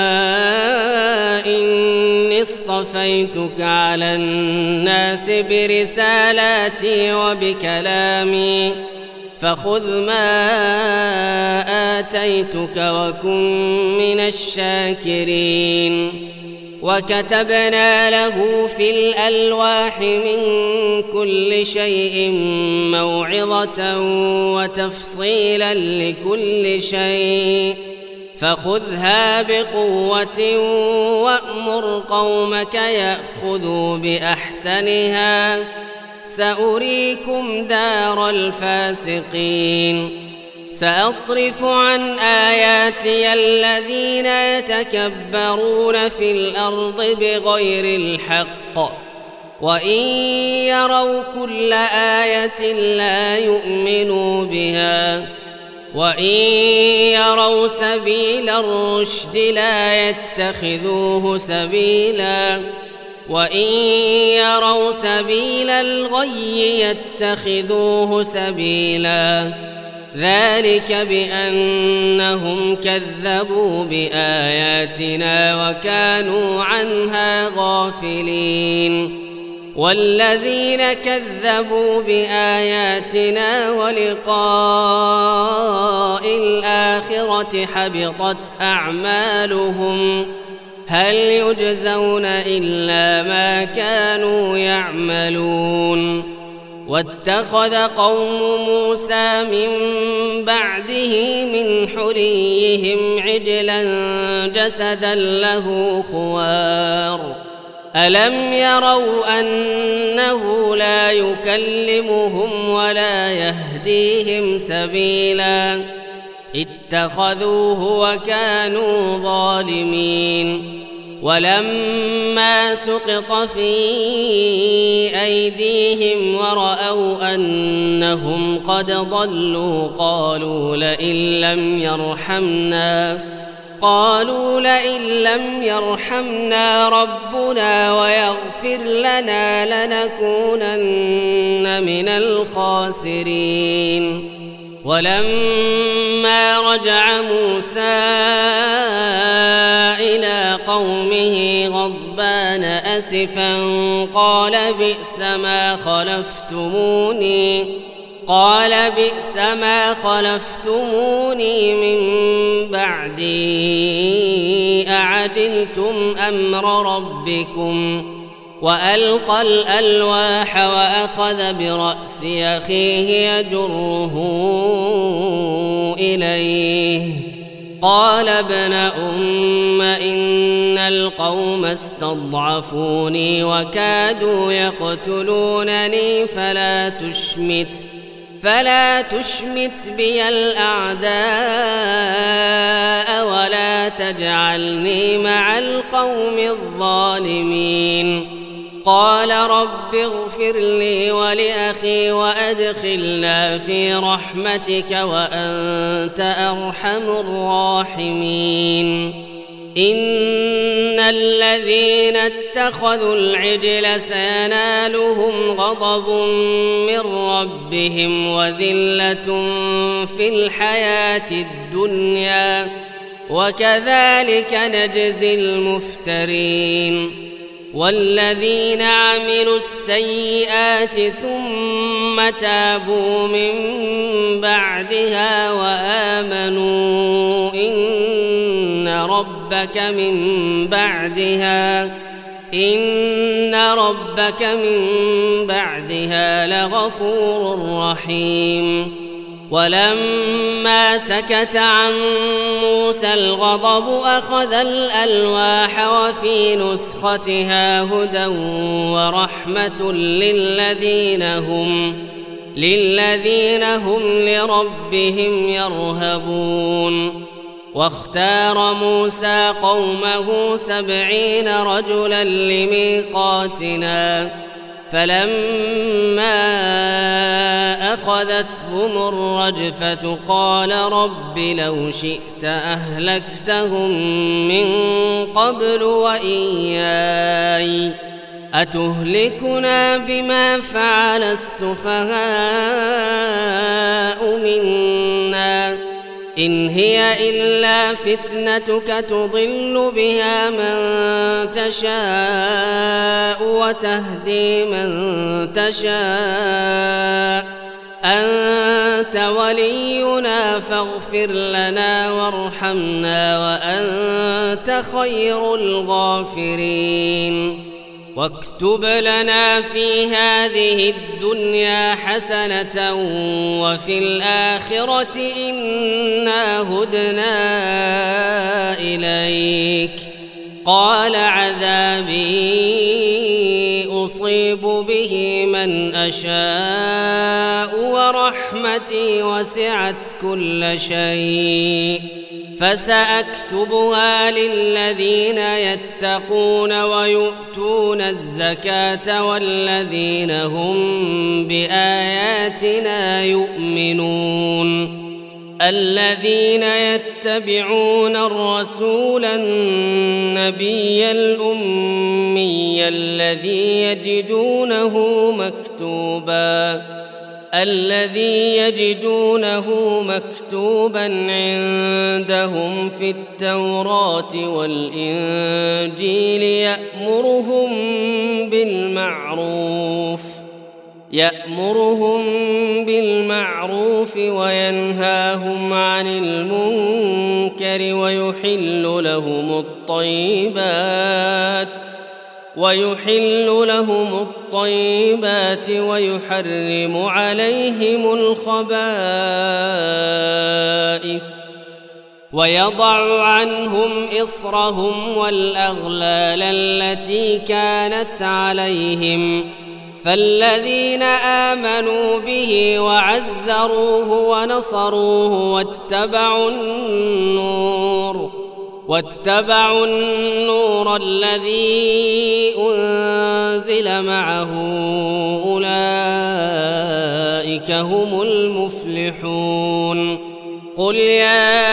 إني اصطفيتك على الناس برسالاتي وبكلامي فخذ ما آتيتك وكن من الشاكرين وكتبنا له في الألواح من كل شيء موعظة وتفصيلا لكل شيء فخذها بقوة وأمر قومك يأخذوا بأحسنها سأريكم دار الفاسقين سأصرف عن آياتي الذين يتكبرون في الأرض بغير الحق وإن يروا كل آية لا يؤمنوا بها وإن يروا سبيل الرشد لا يتخذوه سبيلا وإن يروا سبيل الغي يتخذوه سبيلا ذلك بأنهم كذبوا بآياتنا وكانوا عنها غافلين والذين كذبوا بآياتنا ولقاء الآخرة حبطت أعمالهم هل يجزون إلا ما كانوا يعملون واتخذ قوم موسى من بعده من حليهم عجلا جسدا له خوار ألم يروا أنه لا يكلمهم ولا يهديهم سبيلا اتخذوه وكانوا ظالمين ولما سقط في أيديهم ورأوا أنهم قد ضلوا قالوا لئن لم يرحمنا قالوا لئن لم يرحمنا ربنا ويغفر لنا لنكونن من الخاسرين. ولما رجع موسى إلى قومه غضبان أسفا قال بئس ما خلفتموني قال بئس ما خلفتموني من بعدي أعجلتم أمر ربكم. وألقى الألواح وأخذ برأس أخيه يجره إليه قال ابن أم إن القوم استضعفوني وكادوا يقتلونني فلا تشمت فلا تشمت بي الأعداء ولا تجعلني مع القوم الظالمين. قال رب اغفر لي ولأخي وأدخلنا في رحمتك وأنت أرحم الراحمين. إن الذين اتخذوا العجل سينالهم غضب من ربهم وذلة في الحياة الدنيا وكذلك نجزي المفترين. والذين عملوا السيئات ثم تابوا من بعدها وآمنوا إن ربك من بعدها إن ربك من بعدها لغفور رحيم. ولما سكت عن موسى الغضب أخذ الألواح وفي نسختها هدى ورحمة للذين هم للذين هم لربهم يرهبون. واختار موسى قومه سبعين رجلا لميقاتنا فلما أخذتهم الرجفة قال رب لو شئت أهلكتهم من قبل وإياي أتهلكنا بما فعل السفهاء منا إن هي إلا فتنتك تضل بها من تشاء وتهدي من تشاء أنت ولينا فاغفر لنا وارحمنا وأنت خير الغافرين. واكتب لنا في هذه الدنيا حسنة وفي الآخرة إنا هدنا إليك. قال عذابي أصيب به من أشاء ورحمتي وسعت كل شيء فسأكتبها للذين يتقون ويؤتون الزكاة والذين هم بآياتنا يؤمنون. الذين يتبعون الرسول النبي الأمي الذي يجدونه مكتوبا الذي يجدونه مكتوبا عندهم في التوراة والإنجيل يأمرهم بالمعروف يأمرهم بالمعروف وينهاهم عن المنكر ويحل لهم الطيبات ويحل لهم الطيبات ويحرم عليهم الخبائث ويضع عنهم إصرهم والأغلال التي كانت عليهم. فالذين آمنوا به وعزروه ونصروه واتبعوا النور واتبعوا النور الذي أنزل معه أولئك هم المفلحون. قل يا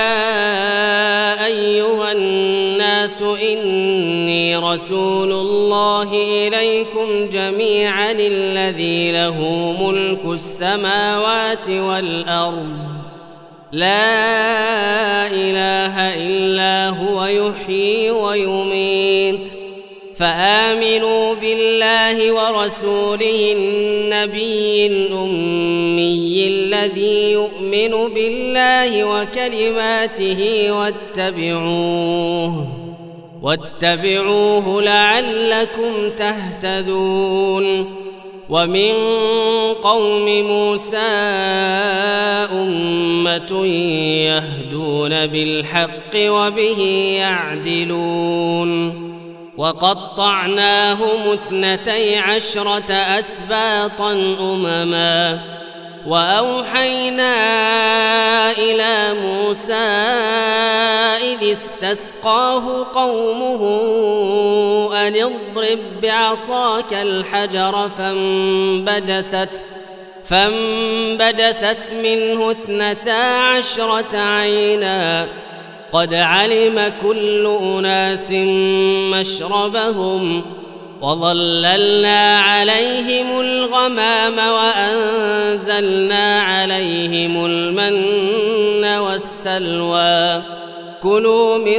أيها الناس إني رسول الله إليكم جميعا الذي له ملك السماوات والأرض لا إله إلا هو يحيي ويميت، فآمنوا بالله ورسوله النبي الأمي الذي يؤمن بالله وكلماته واتبعوه واتبعوه لعلكم تهتدون. ومن قوم موسى أمة يهدون بالحق وبه يعدلون. وقطعناهم اثنتي عشرة أسباطا أمما، وأوحينا إلى موسى إذ استسقاه قومه أن اضرب بعصاك الحجر فانبجست فانبجست منه اثنتا عشرة عينا قد علم كل أناس مشربهم وظللنا عليهم الغمام وأنزلنا عليهم المن والسلوى كلوا من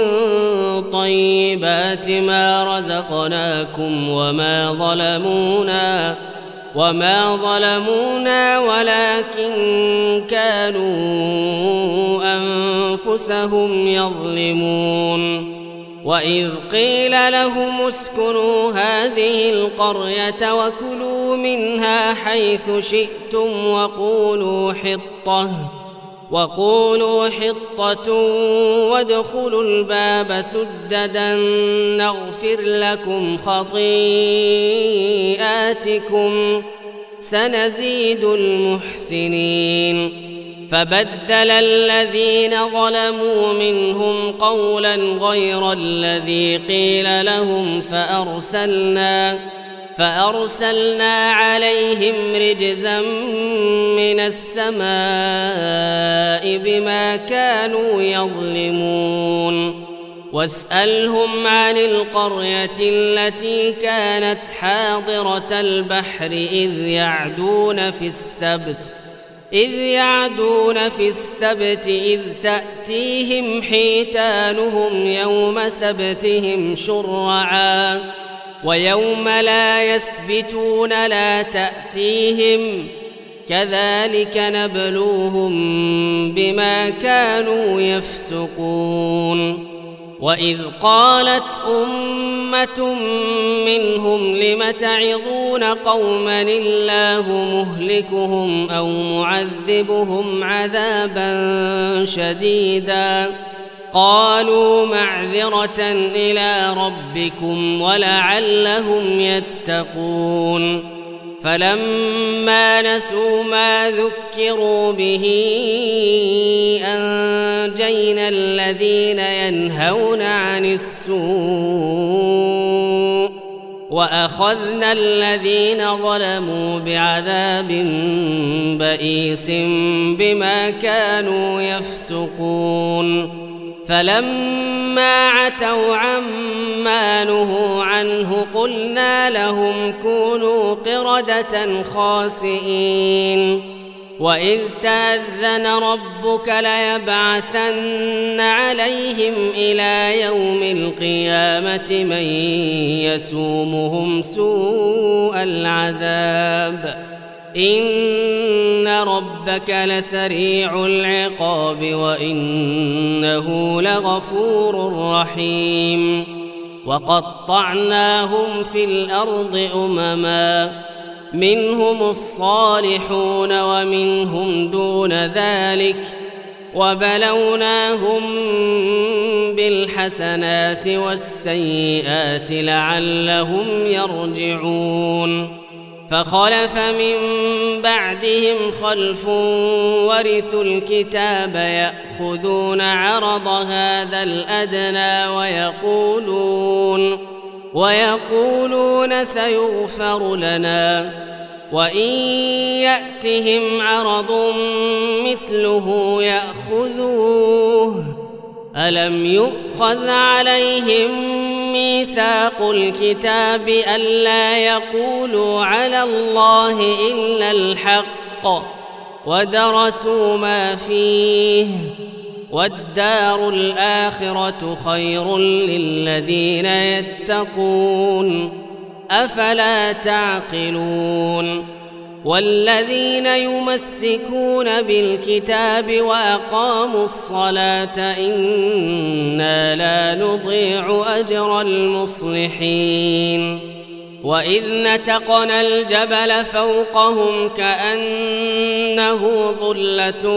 طيبات ما رزقناكم وما ظلمونا وما ظلمونا ولكن كانوا أنفسهم يظلمون. وإذ قيل لهم اسكنوا هذه القرية وكلوا منها حيث شئتم وقولوا حطة وقولوا حطة وادخلوا الباب سجدا نغفر لكم خطيئاتكم سنزيد المحسنين. فبدل الذين ظلموا منهم قولا غير الذي قيل لهم فأرسلنا فأرسلنا عليهم رجزا من السماء بما كانوا يظلمون. واسألهم عن القرية التي كانت حاضرة البحر إذ يعدون في السبت إذ يعدون في السبت إذ تأتيهم حيتانهم يوم سبتهم شرعا ويوم لا يسبتون لا تأتيهم كذلك نبلوهم بما كانوا يفسقون. وإذ قالت أمة منهم لم تعظون قوما الله مهلكهم أو معذبهم عذابا شديدا قالوا معذرة إلى ربكم ولعلهم يتقون. فلما نسوا ما ذكروا به أنجينا الذين ينهون عن السوء وأخذنا الذين ظلموا بعذاب بئيس بما كانوا يفسقون. فلما عتوا عما نهوا عنه قلنا لهم كونوا قردة خاسئين. وإذ تأذن ربك ليبعثن عليهم إلى يوم القيامة من يسومهم سوء العذاب إن ربك لسريع العقاب وإنه لغفور رحيم. وقطعناهم في الأرض أمما منهم الصالحون ومنهم دون ذلك وبلوناهم بالحسنات والسيئات لعلهم يرجعون. فخلف من بعدهم خلف ورثوا الكتاب يأخذون عرض هذا الأدنى ويقولون ويقولون سيغفر لنا وإن يأتهم عرض مثله يأخذوه ألم يؤخذ عليهم ميثاق الكتاب ألا يقولوا على الله إلا الحق ودرسوا ما فيه والدار الآخرة خير للذين يتقون أفلا تعقلون والذين يمسكون بالكتاب وأقاموا الصلاة إنا لا نضيع أجر المصلحين وإذ نتقنا الجبل فوقهم كأنه ظلة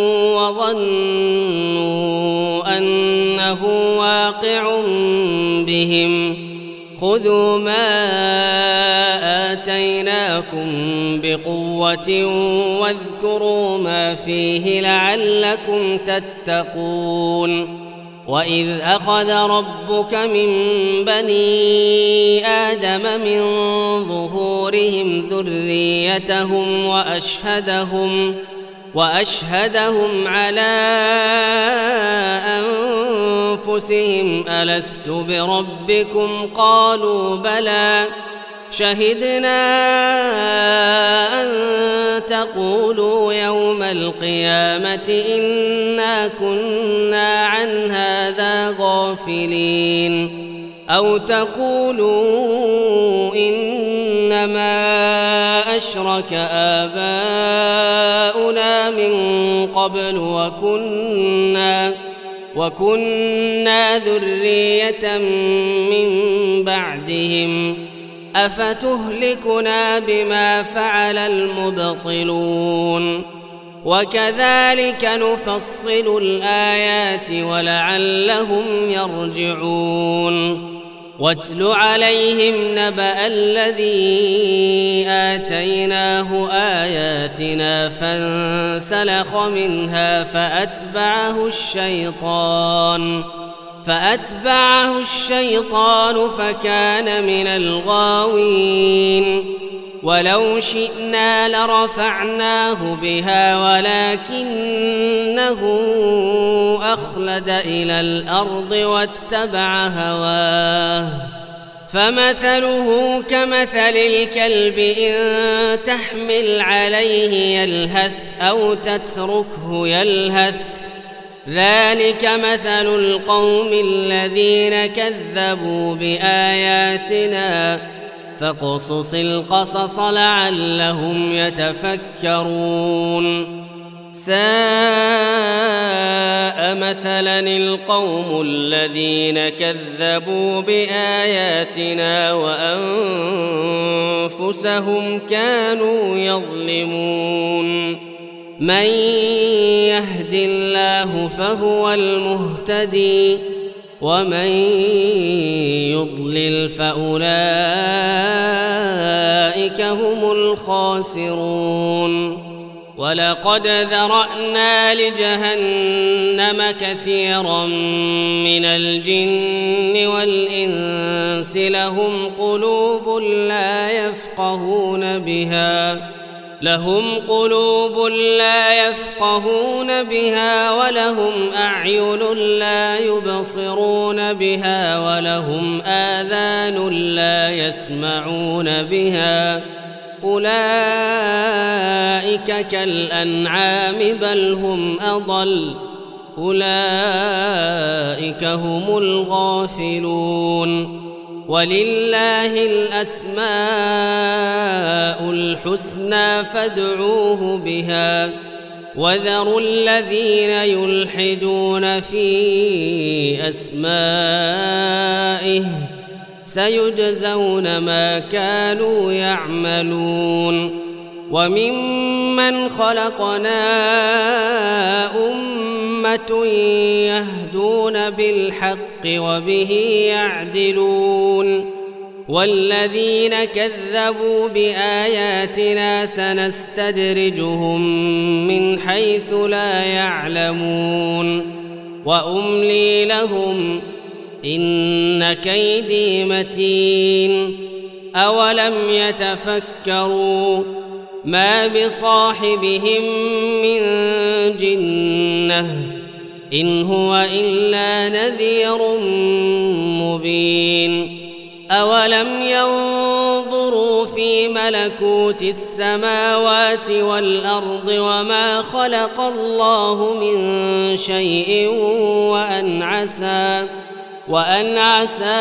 وظنوا أنه واقع بهم خذوا ما آتيناكم بقوة واذكروا ما فيه لعلكم تتقون وإذ أخذ ربك من بني آدم من ظهورهم ذريتهم وأشهدهم وأشهدهم على أنفسهم ألست بربكم قالوا بلى شهدنا أن تقولوا يوم القيامة إنا كنا عن هذا غافلين أو تقولوا إنما أشرك آباؤنا من قبل وكنا وكنا ذرية من بعدهم أفتهلكنا بما فعل المبطلون وكذلك نفصل الآيات ولعلهم يرجعون واتل عليهم نبأ الذي آتيناه آياتنا فانسلخ منها فأتبعه الشيطان فأتبعه الشيطان فكان من الغاوين ولو شئنا لرفعناه بها ولكنه أخلد إلى الأرض واتبع هواه فمثله كمثل الكلب إن تحمل عليه يلهث أو تتركه يلهث ذلك مثل القوم الذين كذبوا بآياتنا فاقصص القصص لعلهم يتفكرون ساء مثلا القوم الذين كذبوا بآياتنا وأنفسهم كانوا يظلمون من يهد الله فهو المهتدي ومن يضلل فأولئك هم الخاسرون ولقد ذرأنا لجهنم كثيرا من الجن والإنس لهم قلوب لا يفقهون بها لهم قلوب لا يفقهون بها ولهم أعين لا يبصرون بها ولهم آذان لا يسمعون بها أولئك كالأنعام بل هم أضل أولئك هم الغافلون ولله الأسماء الحسنى فادعوه بها وذروا الذين يلحدون في أسمائه سيجزون ما كانوا يعملون وممن خلقنا أمة يهدون بالحق وبه يعدلون والذين كذبوا بآياتنا سنستدرجهم من حيث لا يعلمون وأملي لهم إن كيدي متين أولم يتفكروا ما بصاحبهم من جنة إن هو إلا نذير مبين أولم ينظروا في ملكوت السماوات والأرض وما خلق الله من شيء وأن عسى وأن عسى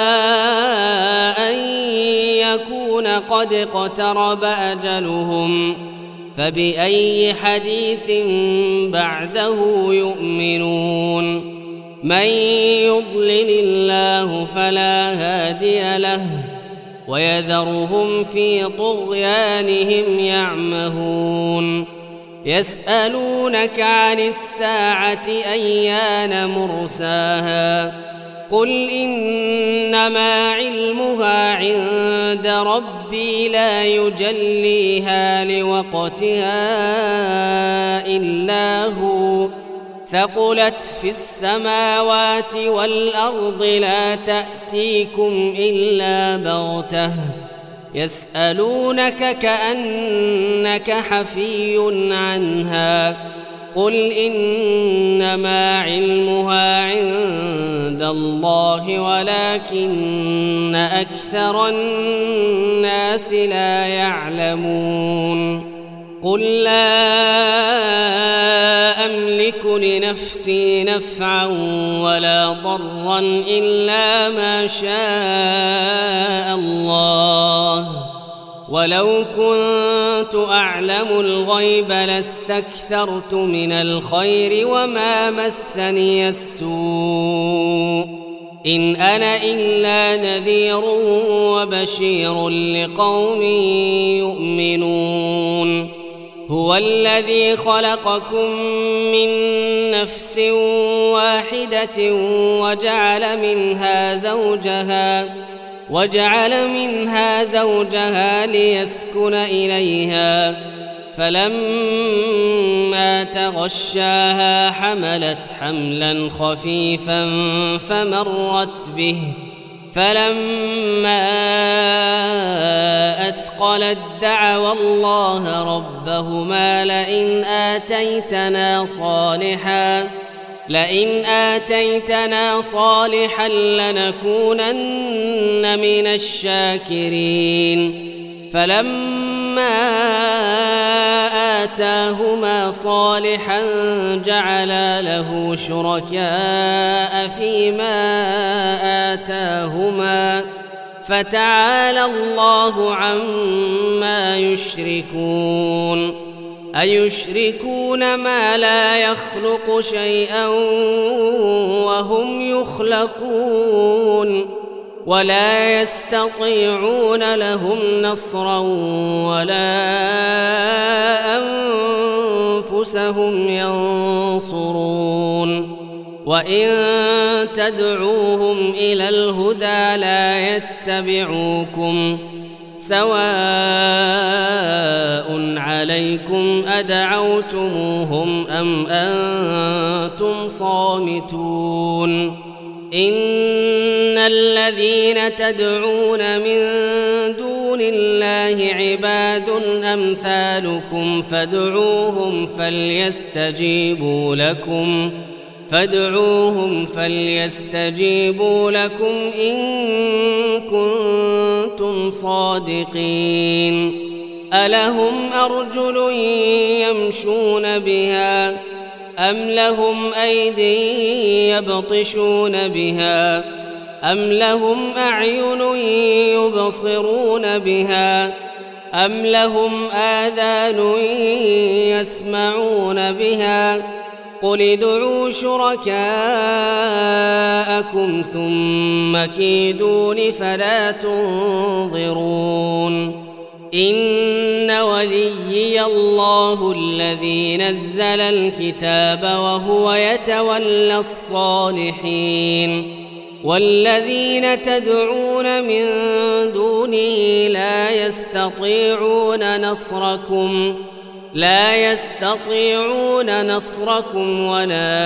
أن يكون قد اقترب أجلهم فبأي حديث بعده يؤمنون من يضلل الله فلا هادي له ويذرهم في طغيانهم يعمهون يسألونك عن الساعة أيان مرساها قل إنما علمها عند ربي لا يجليها لوقتها إلا هو ثقلت في السماوات والأرض لا تأتيكم إلا بغتة يسألونك كأنك حفي عنها قل إنما علمها عند الله ولكن أكثر الناس لا يعلمون قل لا أملك لنفسي نفعا ولا ضرا إلا ما شاء الله ولو كنت أعلم الغيب لاستكثرت من الخير وما مسني السوء إن أنا إلا نذير وبشير لقوم يؤمنون هو الذي خلقكم من نفس واحدة وجعل منها زوجها وجعل منها زوجها ليسكن إليها فلما تغشاها حملت حملا خفيفا فمرت به فلما أثقلت دعوا الله ربهما لئن آتيتنا صالحا لئن آتيتنا صالحا لنكونن من الشاكرين فلما آتاهما صالحا جعلا له شركاء فيما آتاهما فتعالى الله عما يشركون أيشركون ما لا يخلق شيئا وهم يخلقون ولا يستطيعون لهم نصرا ولا أنفسهم ينصرون وإن تدعوهم إلى الهدى لا يتبعوكم سواء عليكم أدعوتموهم أم أنتم صامتون إن الذين تدعون من دون الله عباد أمثالكم فادعوهم فليستجيبوا لكم فادعوهم فليستجيبوا لكم إن كنتم صادقين ألهم أرجل يمشون بها أم لهم أيدي يبطشون بها أم لهم أعين يبصرون بها أم لهم آذان يسمعون بها قل ادعوا شركاءكم ثم كيدون فلا تنظرون إن وليي الله الذي نزل الكتاب وهو يتولى الصالحين والذين تدعون من دونه لا يستطيعون نصركم لا يستطيعون نصركم ولا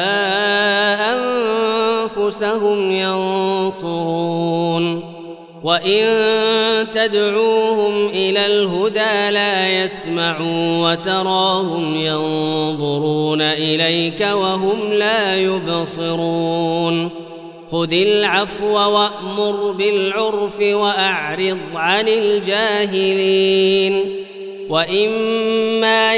أنفسهم ينصرون وإن تدعوهم إلى الهدى لا يسمعوا وتراهم ينظرون إليك وهم لا يبصرون خذ العفو وأمر بالعرف وأعرض عن الجاهلين وإما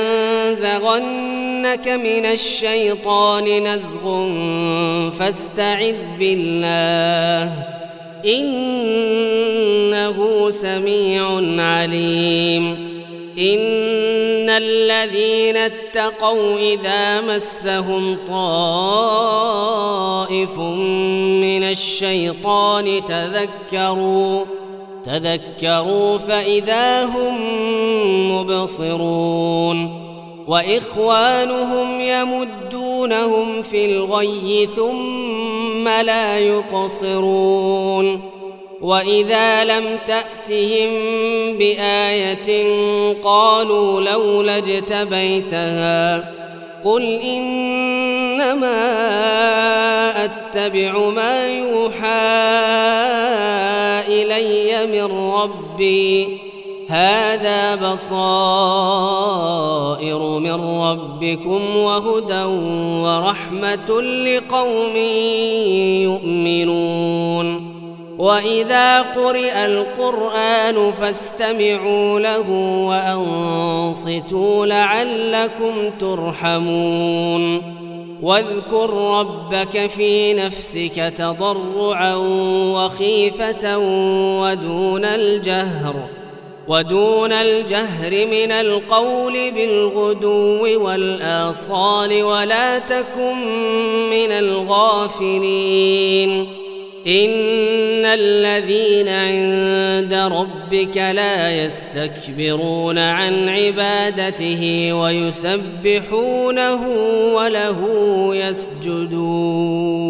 ينزغنك من الشيطان نزغ فاستعذ بالله إنه سميع عليم إن الذين اتقوا إذا مسهم طائف من الشيطان تذكروا تذكروا فإذا هم مبصرون وإخوانهم يمدونهم في الغي ثم لا يقصرون وإذا لم تأتهم بآية قالوا لولا اجتبيتها قل إنما أتبع ما يوحى إلي من ربي هذا بصائر من ربكم وهدى ورحمة لقوم يؤمنون وإذا قرئ القرآن فاستمعوا له وأنصتوا لعلكم ترحمون واذكر ربك في نفسك تضرعا وخيفة ودون الجهر ودون الجهر من القول بالغدو والآصال ولا تكن من الغافلين إن الذين عند ربك لا يستكبرون عن عبادته ويسبحونه وله يسجدون